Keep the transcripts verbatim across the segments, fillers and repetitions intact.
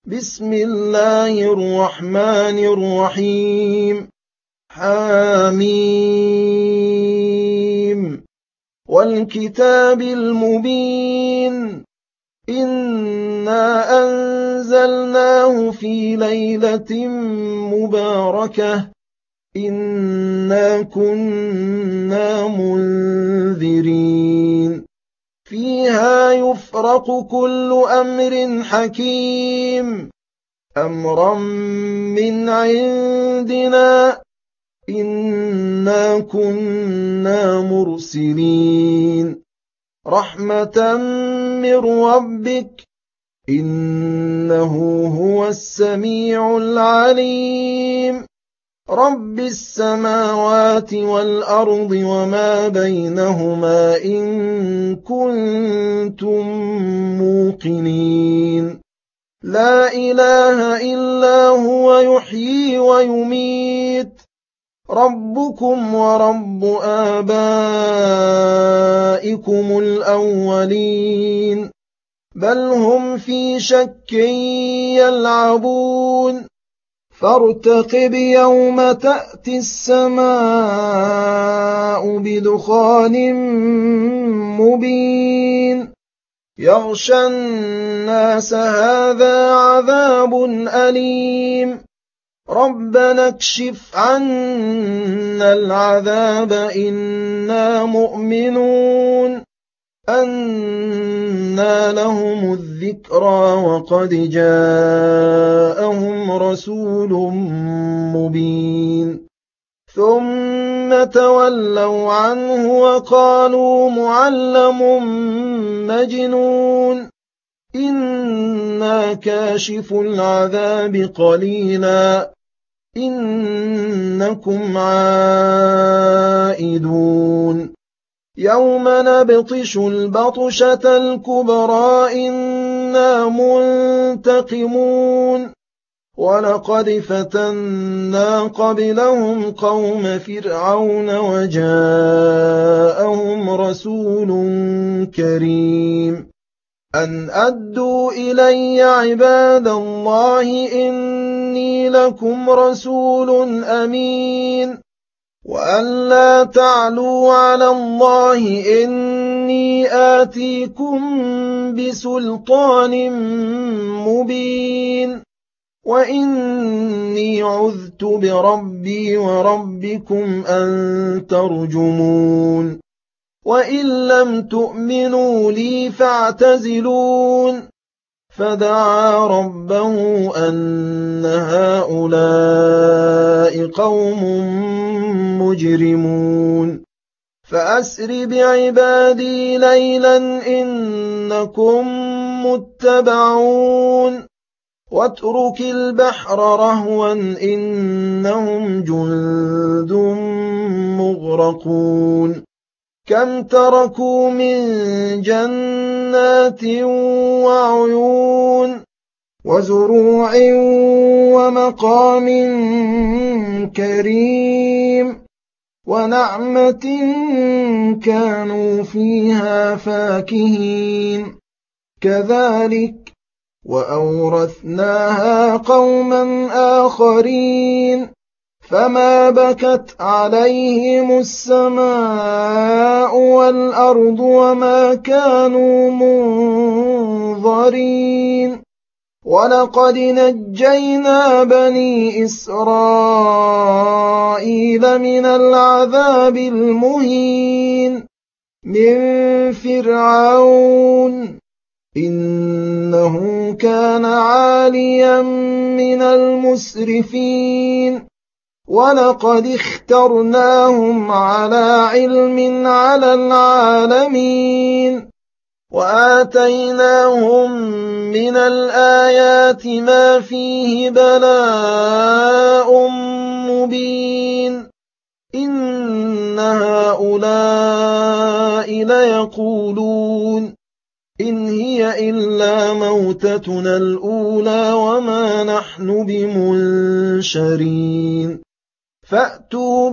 بسم الله الرحمن الرحيم. حميم والكتاب المبين. إنا أنزلناه في ليلة مباركة إنا كنا منذرين فيها يفرق كل أمر حكيم أمرا من عندنا إنا كنا مرسلين رحمة من ربك إنه هو السميع العليم رب السماوات والأرض وما بينهما إن كنتم موقنين لا إله إلا هو يحيي ويميت ربكم ورب آبائكم الأولين بل هم في شك يلعبون فارتقب يوم تأتي السماء بدخان مبين يغشى الناس هذا عذاب أليم ربنا اكشف عنا العذاب إنا مؤمنون أنى لهم الذكرى وقد جاءهم رسول مبين ثم تولوا عنه وقالوا معلم مجنون إنا كاشف العذاب قليلا إنكم عائدون يوم نبطش البطشة الكبرى إنا منتقمون ولقد فتنا قبلهم قوم فرعون وجاءهم رسول كريم أن أدوا إلي عباد الله إني لكم رسول أمين وأن لا تعلوا على الله إني آتيكم بسلطان مبين وإني عذت بربي وربكم أن ترجمون وإن لم تؤمنوا لي فاعتزلون فدعا ربه أن هؤلاء قوم مجرمون فأسر بعبادي ليلا إنكم متبعون واترك البحر رهوا إنهم جند مغرقون كم تركوا من جنات وعيون وزروع ومقام كريم ونعمة كانوا فيها فاكهين كذلك وأورثناها قوما آخرين فما بكت عليهم السماء والأرض وما كانوا منظرين ولقد نجينا بني إسرائيل من العذاب المهين من فرعون إنه كان عاليا من المسرفين ولقد اخترناهم على علم على العالمين وآتيناهم من الآيات ما فيه بلاء مبين إن هؤلاء ليقولون إن هي إلا موتتنا الأولى وما نحن بمنشرين فأتوا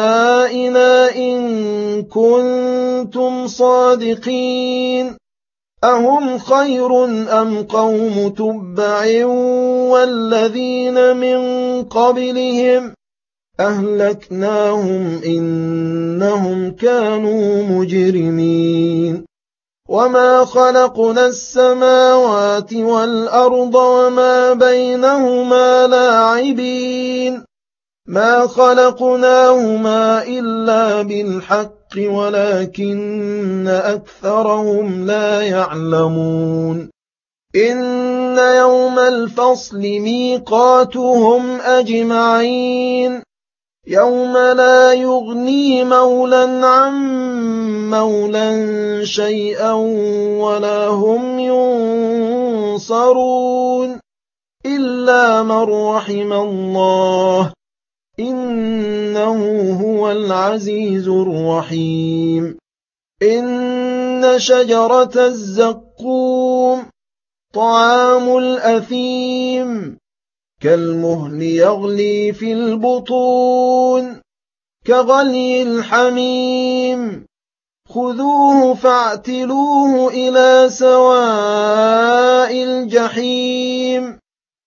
بآبائنا إن كنتم صادقين أهم خير أم قوم تبع والذين من قبلهم أهلكناهم إنهم كانوا مجرمين وما خلقنا السماوات والأرض وما بينهما لاعبين ما خلقناهما إلا بالحق ولكن أكثرهم لا يعلمون إن يوم الفصل ميقاتهم أجمعين يوم لا يغني مولى عن مولى شيئا ولا هم ينصرون إلا من رحم الله إنه هو العزيز الرحيم إن شجرة الزقوم طعام الأثيم كالمهل يغلي في البطون كغلي الحميم خذوه فاعتلوه إلى سواء الجحيم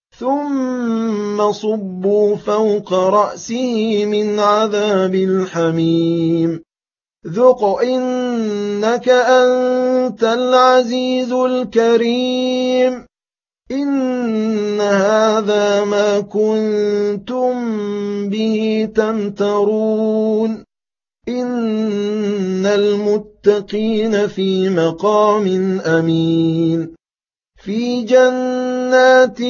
ثم صبوا فوق رأسه من عذاب الحميم ذق إنك أنت العزيز الكريم إن هذا ما كنتم به تمترون إن المتقين في مقام أمين في جنات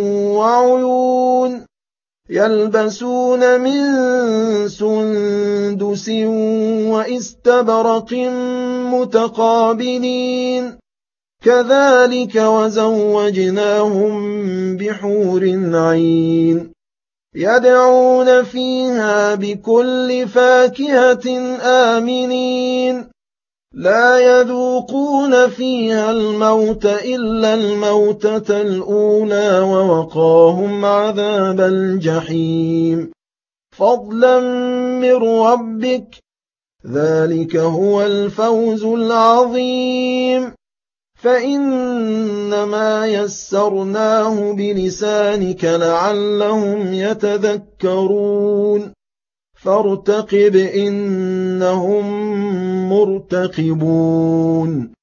وعيون يلبسون من سندس وإستبرق متقابلين كذلك وزوجناهم بحور عين يدعون فيها بكل فاكهة آمنين لا يذوقون فيها الموت إلا الموتة الأولى ووقاهم عذاب الجحيم فضلا من ربك ذلك هو الفوز العظيم فإنما يسرناه بلسانك لعلهم يتذكرون فارتقب إنهم مرتقبون